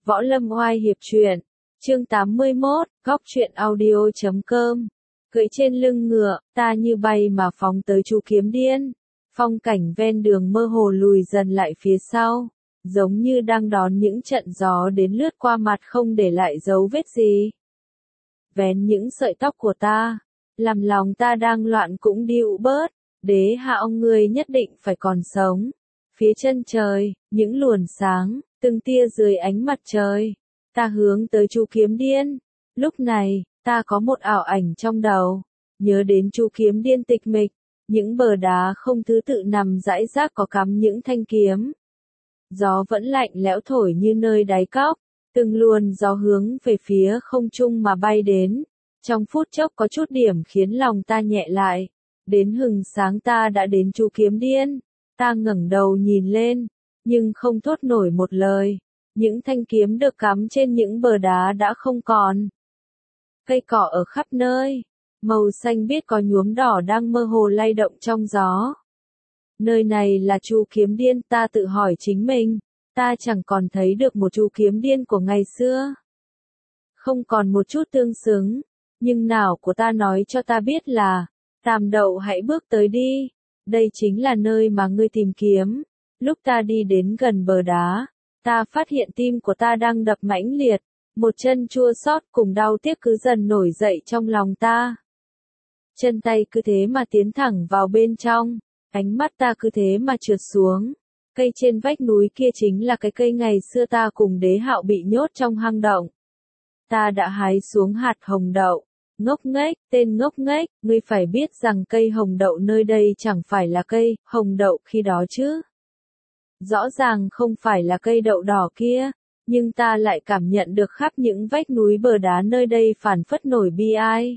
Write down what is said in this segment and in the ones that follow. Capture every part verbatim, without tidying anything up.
Võ Lâm Oai Hiệp Truyện, chương tám mươi mốt, góc truyện audio chấm com. Cưỡi trên lưng ngựa, ta như bay mà phóng tới Chu Kiếm Điên. Phong cảnh ven đường mơ hồ lùi dần lại phía sau, giống như đang đón những trận gió đến lướt qua mặt không để lại dấu vết gì. Vén những sợi tóc của ta, làm lòng ta đang loạn cũng dịu bớt. Đế hạo, ngươi nhất định phải còn sống. Phía chân trời, những luồn sáng, từng tia dưới ánh mặt trời. Ta hướng tới Chu Kiếm Điên. Lúc này, ta có một ảo ảnh trong đầu, nhớ đến Chu Kiếm Điên tịch mịch, những bờ đá không thứ tự nằm rải rác có cắm những thanh kiếm. Gió vẫn lạnh lẽo thổi như nơi đáy cốc, từng luồn gió hướng về phía không trung mà bay đến. Trong phút chốc có chút điểm khiến lòng ta nhẹ lại. Đến hừng sáng ta đã đến Chu Kiếm Điên. Ta ngẩng đầu nhìn lên, nhưng không thốt nổi một lời. Những thanh kiếm được cắm trên những bờ đá đã không còn. Cây cỏ ở khắp nơi, màu xanh biếc có nhuốm đỏ đang mơ hồ lay động trong gió. Nơi này là Chu Kiếm Điên, ta tự hỏi chính mình. Ta chẳng còn thấy được một Chu Kiếm Điên của ngày xưa. Không còn một chút tương xứng, nhưng não của ta nói cho ta biết là, Tam Đậu hãy bước tới đi. Đây chính là nơi mà ngươi tìm kiếm. Lúc ta đi đến gần bờ đá, ta phát hiện tim của ta đang đập mãnh liệt. Một chân chua xót cùng đau tiếc cứ dần nổi dậy trong lòng ta. Chân tay cứ thế mà tiến thẳng vào bên trong. Ánh mắt ta cứ thế mà trượt xuống. Cây trên vách núi kia chính là cái cây ngày xưa ta cùng Đế Hạo bị nhốt trong hang động. Ta đã hái xuống hạt hồng đậu. Ngốc nghếch, tên ngốc nghếch, ngươi phải biết rằng cây hồng đậu nơi đây chẳng phải là cây hồng đậu khi đó chứ. Rõ ràng không phải là cây đậu đỏ kia, nhưng ta lại cảm nhận được khắp những vách núi bờ đá nơi đây phảng phất nổi bi ai.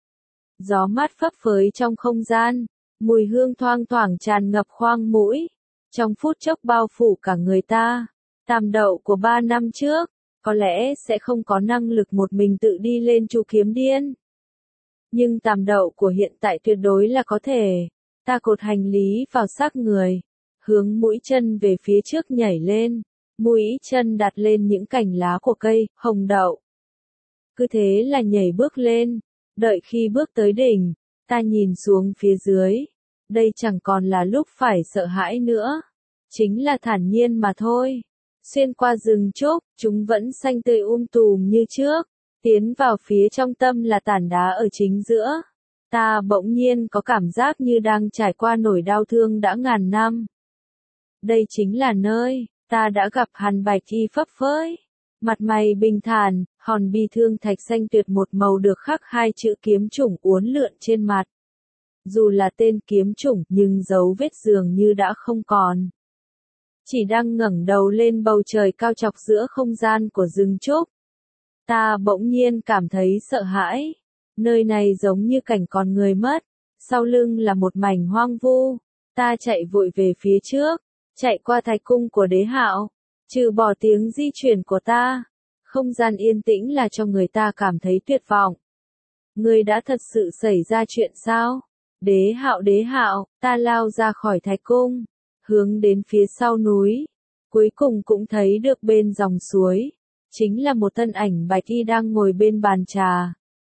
Gió mát phấp phới trong không gian, mùi hương thoang thoảng tràn ngập khoang mũi, trong phút chốc bao phủ cả người ta. Tam Đậu của ba năm trước, có lẽ sẽ không có năng lực một mình tự đi lên Chu Kiếm Điên. Nhưng Tam Đậu của hiện tại tuyệt đối là có thể. Ta cột hành lý vào xác người, hướng mũi chân về phía trước nhảy lên, mũi chân đặt lên những cành lá của cây hồng đậu. Cứ thế là nhảy bước lên, đợi khi bước tới đỉnh, ta nhìn xuống phía dưới. Đây chẳng còn là lúc phải sợ hãi nữa, chính là thản nhiên mà thôi. Xuyên qua rừng trúc, chúng vẫn xanh tươi um tùm như trước. Tiến vào phía trong tâm là tảng đá ở chính giữa. Ta bỗng nhiên có cảm giác như đang trải qua nỗi đau thương đã ngàn năm. Đây chính là nơi ta đã gặp Hàn Bạch Y phấp phới. Mặt mày bình thản, hòn bi thương thạch xanh tuyệt một màu được khắc hai chữ kiếm chủng uốn lượn trên mặt. Dù là tên kiếm chủng nhưng dấu vết dường như đã không còn. Chỉ đang ngẩng đầu lên bầu trời cao chọc giữa không gian của rừng trúc. Ta bỗng nhiên cảm thấy sợ hãi. Nơi này giống như cảnh còn người mất. Sau lưng là một mảnh hoang vu. Ta chạy vội về phía trước. Chạy qua thạch cung của Đế Hạo. Trừ bỏ tiếng di chuyển của ta. Không gian yên tĩnh là cho người ta cảm thấy tuyệt vọng. Ngươi đã thật sự xảy ra chuyện sao? Đế Hạo, Đế Hạo, ta lao ra khỏi thạch cung. Hướng đến phía sau núi. Cuối cùng cũng thấy được bên dòng suối. Chính là một thân ảnh bạch y đang ngồi bên bàn trà.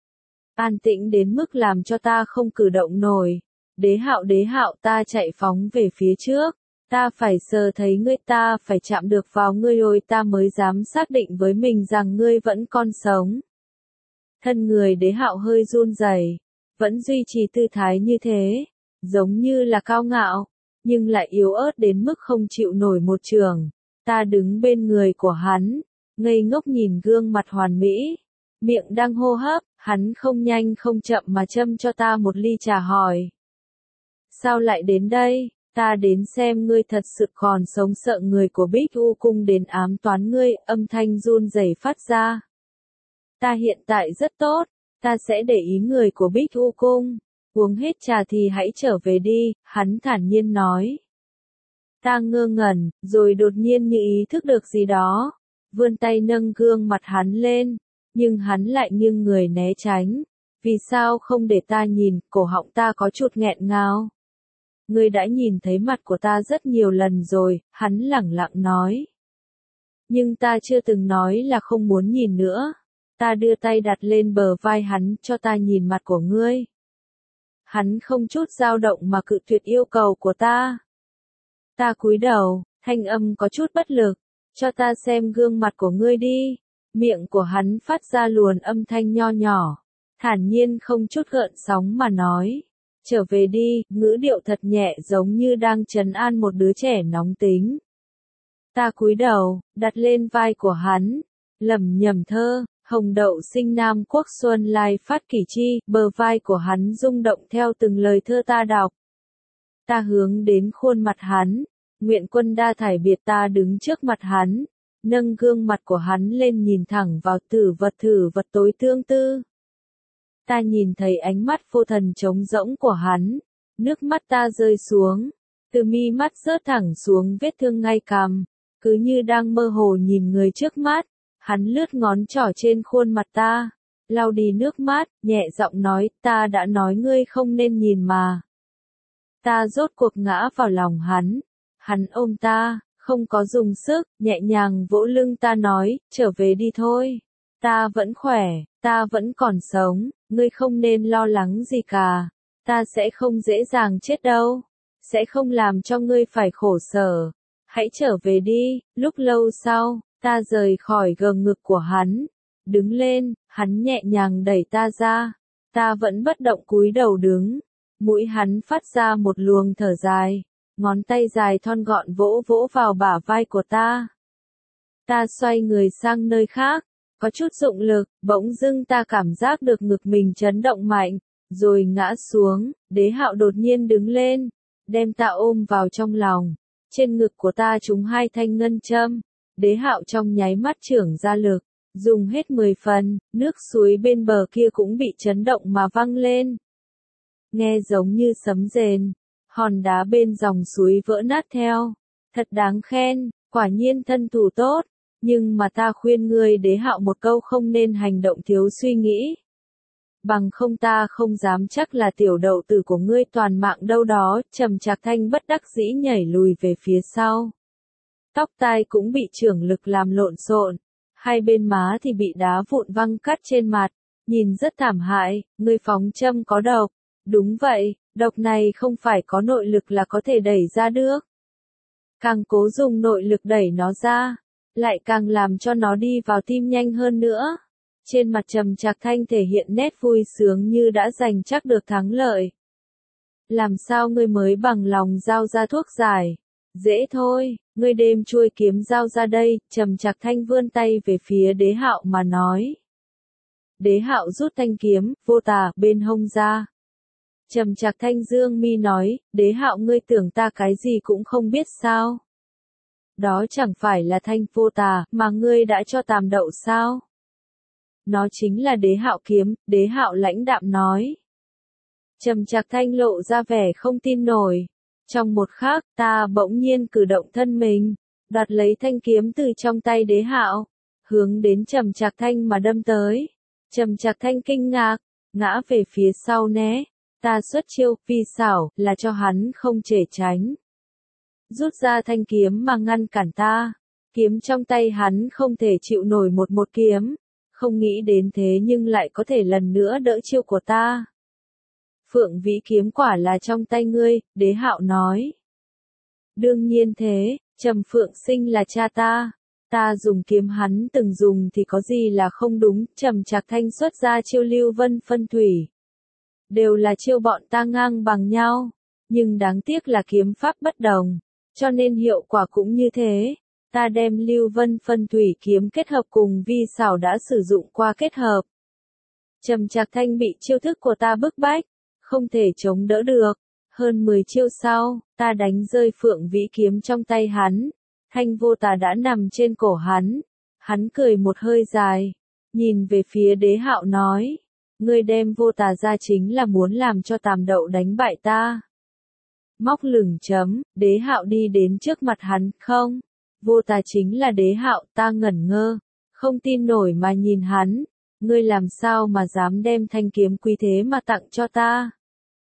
An tĩnh đến mức làm cho ta không cử động nổi. Đế Hạo, Đế Hạo, ta chạy phóng về phía trước. Ta phải sờ thấy ngươi, ta phải chạm được vào ngươi rồi ta mới dám xác định với mình rằng ngươi vẫn còn sống. Thân người Đế Hạo hơi run rẩy, vẫn duy trì tư thái như thế, giống như là cao ngạo, nhưng lại yếu ớt đến mức không chịu nổi một chưởng. Ta đứng bên người của hắn, ngây ngốc nhìn gương mặt hoàn mỹ, miệng đang hô hấp, hắn không nhanh không chậm mà châm cho ta một ly trà hỏi. Sao lại đến đây? Ta đến xem ngươi thật sự còn sống, sợ người của Bích U Cung đến ám toán ngươi, âm thanh run rẩy phát ra. Ta hiện tại rất tốt, ta sẽ để ý người của Bích U Cung, uống hết trà thì hãy trở về đi, hắn thản nhiên nói. Ta ngơ ngẩn, rồi đột nhiên như ý thức được gì đó, vươn tay nâng gương mặt hắn lên, nhưng hắn lại nghiêng người né tránh. Vì sao không để ta nhìn? Cổ họng ta có chút nghẹn ngào. Ngươi đã nhìn thấy mặt của ta rất nhiều lần rồi, hắn lẳng lặng nói. Nhưng ta chưa từng nói là không muốn nhìn nữa. Ta đưa tay đặt lên bờ vai hắn cho ta nhìn mặt của ngươi. Hắn không chút dao động mà cự tuyệt yêu cầu của ta. Ta cúi đầu, thanh âm có chút bất lực. Cho ta xem gương mặt của ngươi đi. Miệng của hắn phát ra luồn âm thanh nho nhỏ. Thản nhiên không chút gợn sóng mà nói. Trở về đi, ngữ điệu thật nhẹ giống như đang trấn an một đứa trẻ nóng tính. Ta cúi đầu, đặt lên vai của hắn. Lẩm nhẩm thơ, hồng đậu sinh Nam Quốc Xuân lai phát kỷ chi, bờ vai của hắn rung động theo từng lời thơ ta đọc. Ta hướng đến khuôn mặt hắn. Nguyện quân đa thải biệt ta đứng trước mặt hắn. Nâng gương mặt của hắn lên nhìn thẳng vào thử vật thử vật tối tương tư. Ta nhìn thấy ánh mắt vô thần trống rỗng của hắn. Nước mắt ta rơi xuống. Từ mi mắt rớt thẳng xuống vết thương ngay cằm. Cứ như đang mơ hồ nhìn người trước mắt. Hắn lướt ngón trỏ trên khuôn mặt ta. Lau đi nước mắt, nhẹ giọng nói, ta đã nói ngươi không nên nhìn mà. Ta rốt cuộc ngã vào lòng hắn. Hắn ôm ta, không có dùng sức, nhẹ nhàng vỗ lưng ta nói, trở về đi thôi. Ta vẫn khỏe, ta vẫn còn sống, ngươi không nên lo lắng gì cả. Ta sẽ không dễ dàng chết đâu. Sẽ không làm cho ngươi phải khổ sở. Hãy trở về đi. Lúc lâu sau, ta rời khỏi gờ ngực của hắn. Đứng lên, hắn nhẹ nhàng đẩy ta ra. Ta vẫn bất động cúi đầu đứng. Mũi hắn phát ra một luồng thở dài. Ngón tay dài thon gọn vỗ vỗ vào bả vai của ta. Ta xoay người sang nơi khác. Có chút dụng lực, bỗng dưng ta cảm giác được ngực mình chấn động mạnh. Rồi ngã xuống, Đế Hạo đột nhiên đứng lên. Đem ta ôm vào trong lòng. Trên ngực của ta trúng hai thanh ngân châm. Đế Hạo trong nháy mắt trưởng ra lực. Dùng hết mười phần, nước suối bên bờ kia cũng bị chấn động mà văng lên. Nghe giống như sấm rền. Hòn đá bên dòng suối vỡ nát theo. Thật đáng khen, quả nhiên thân thủ tốt. Nhưng mà ta khuyên ngươi Đế Hạo một câu không nên hành động thiếu suy nghĩ. Bằng không ta không dám chắc là tiểu đậu tử của ngươi toàn mạng đâu đó. Trầm Trạc Thanh bất đắc dĩ nhảy lùi về phía sau. Tóc tai cũng bị chưởng lực làm lộn xộn. Hai bên má thì bị đá vụn văng cắt trên mặt. Nhìn rất thảm hại, ngươi phóng châm có độc. Đúng vậy, độc này không phải có nội lực là có thể đẩy ra được. Càng cố dùng nội lực đẩy nó ra, lại càng làm cho nó đi vào tim nhanh hơn nữa. Trên mặt Trầm Trạc Thanh thể hiện nét vui sướng như đã giành chắc được thắng lợi. Làm sao ngươi mới bằng lòng giao ra thuốc giải? Dễ thôi, ngươi đem chuôi kiếm giao ra đây. Trầm Trạc Thanh vươn tay về phía Đế Hạo mà nói. Đế Hạo rút thanh kiếm, vô tà, bên hông ra. Trầm Trạc Thanh dương mi nói, Đế Hạo ngươi tưởng ta cái gì cũng không biết sao? Đó chẳng phải là thanh vô tà, mà ngươi đã cho Tàm Đậu sao? Nó chính là Đế Hạo kiếm. Đế Hạo lãnh đạm nói. Trầm Trạc Thanh lộ ra vẻ không tin nổi. Trong một khắc, ta bỗng nhiên cử động thân mình, đoạt lấy thanh kiếm từ trong tay Đế Hạo, hướng đến Trầm Trạc Thanh mà đâm tới. Trầm Trạc Thanh kinh ngạc, ngã về phía sau né. Ta xuất chiêu, phi xảo, là cho hắn không thể tránh. Rút ra thanh kiếm mà ngăn cản ta. Kiếm trong tay hắn không thể chịu nổi một một kiếm. Không nghĩ đến thế nhưng lại có thể lần nữa đỡ chiêu của ta. Phượng Vĩ kiếm quả là trong tay ngươi, Đế Hạo nói. Đương nhiên thế, Trầm Phượng Sinh là cha ta. Ta dùng kiếm hắn từng dùng thì có gì là không đúng. Trầm Trạc Thanh xuất ra chiêu Lưu Vân Phân Thủy. Đều là chiêu bọn ta ngang bằng nhau. Nhưng đáng tiếc là kiếm pháp bất đồng. Cho nên hiệu quả cũng như thế. Ta đem Lưu Vân Phân Thủy kiếm kết hợp cùng vi xảo đã sử dụng qua kết hợp. Trầm Trạc Thanh bị chiêu thức của ta bức bách. Không thể chống đỡ được. Hơn mười chiêu sau, ta đánh rơi Phượng Vĩ kiếm trong tay hắn. Thanh vô tà đã nằm trên cổ hắn. Hắn cười một hơi dài. Nhìn về phía Đế Hạo nói. Ngươi đem vô tà ra chính là muốn làm cho Tàm Đậu đánh bại ta. Móc lửng chấm, Đế Hạo đi đến trước mặt hắn, không. Vô tà chính là Đế Hạo, ta ngẩn ngơ. Không tin nổi mà nhìn hắn. Ngươi làm sao mà dám đem thanh kiếm quý thế mà tặng cho ta?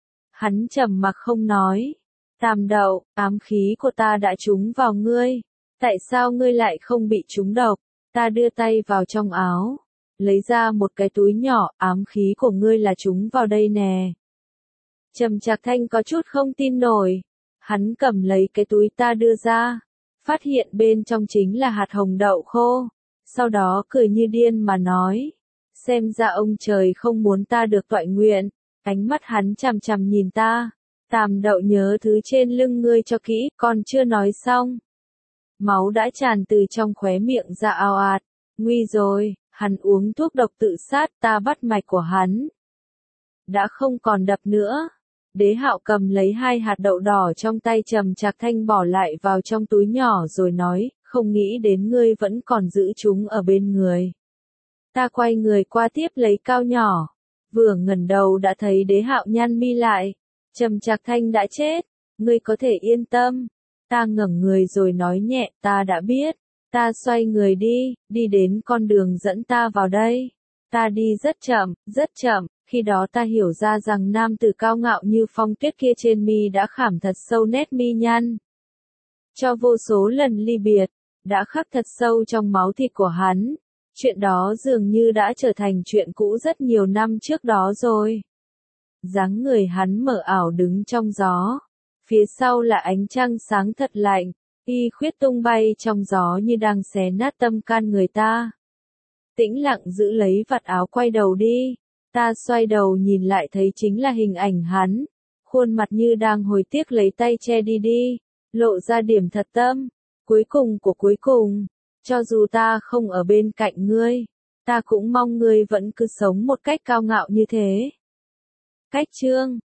Hắn trầm mặc không nói. Tàm Đậu, ám khí của ta đã trúng vào ngươi. Tại sao ngươi lại không bị trúng độc? Ta đưa tay vào trong áo, lấy ra một cái túi nhỏ, ám khí của ngươi là trúng vào đây nè. Trầm Trạc Thanh có chút không tin nổi. Hắn cầm lấy cái túi ta đưa ra, phát hiện bên trong chính là hạt hồng đậu khô. Sau đó cười như điên mà nói, xem ra ông trời không muốn ta được toại nguyện. Ánh mắt hắn chằm chằm nhìn ta. Tàm đậu nhớ thứ trên lưng ngươi cho kỹ, còn chưa nói xong. Máu đã tràn từ trong khóe miệng ra ào ạt. Nguy rồi, hắn uống thuốc độc tự sát, ta bắt mạch của hắn. Đã không còn đập nữa. Đế Hạo cầm lấy hai hạt đậu đỏ trong tay Trầm Trạc Thanh bỏ lại vào trong túi nhỏ rồi nói, không nghĩ đến ngươi vẫn còn giữ chúng ở bên người. Ta quay người qua tiếp lấy cao nhỏ. Vừa ngẩng đầu đã thấy Đế Hạo nhăn mi lại. Trầm Trạc Thanh đã chết, ngươi có thể yên tâm. Ta ngẩng người rồi nói nhẹ, ta đã biết. Ta xoay người đi, đi đến con đường dẫn ta vào đây. Ta đi rất chậm, rất chậm, khi đó ta hiểu ra rằng nam tử cao ngạo như Phong Tuyết kia trên mi đã khảm thật sâu nét mi nhăn. Cho vô số lần ly biệt, đã khắc thật sâu trong máu thịt của hắn. Chuyện đó dường như đã trở thành chuyện cũ rất nhiều năm trước đó rồi. Dáng người hắn mờ ảo đứng trong gió. Phía sau là ánh trăng sáng thật lạnh, y khuyết tung bay trong gió như đang xé nát tâm can người ta. Tĩnh lặng giữ lấy vạt áo quay đầu đi. Ta xoay đầu nhìn lại thấy chính là hình ảnh hắn. Khuôn mặt như đang hối tiếc lấy tay che đi đi. Lộ ra điểm thật tâm. Cuối cùng của cuối cùng. Cho dù ta không ở bên cạnh ngươi. Ta cũng mong ngươi vẫn cứ sống một cách cao ngạo như thế. Cách chương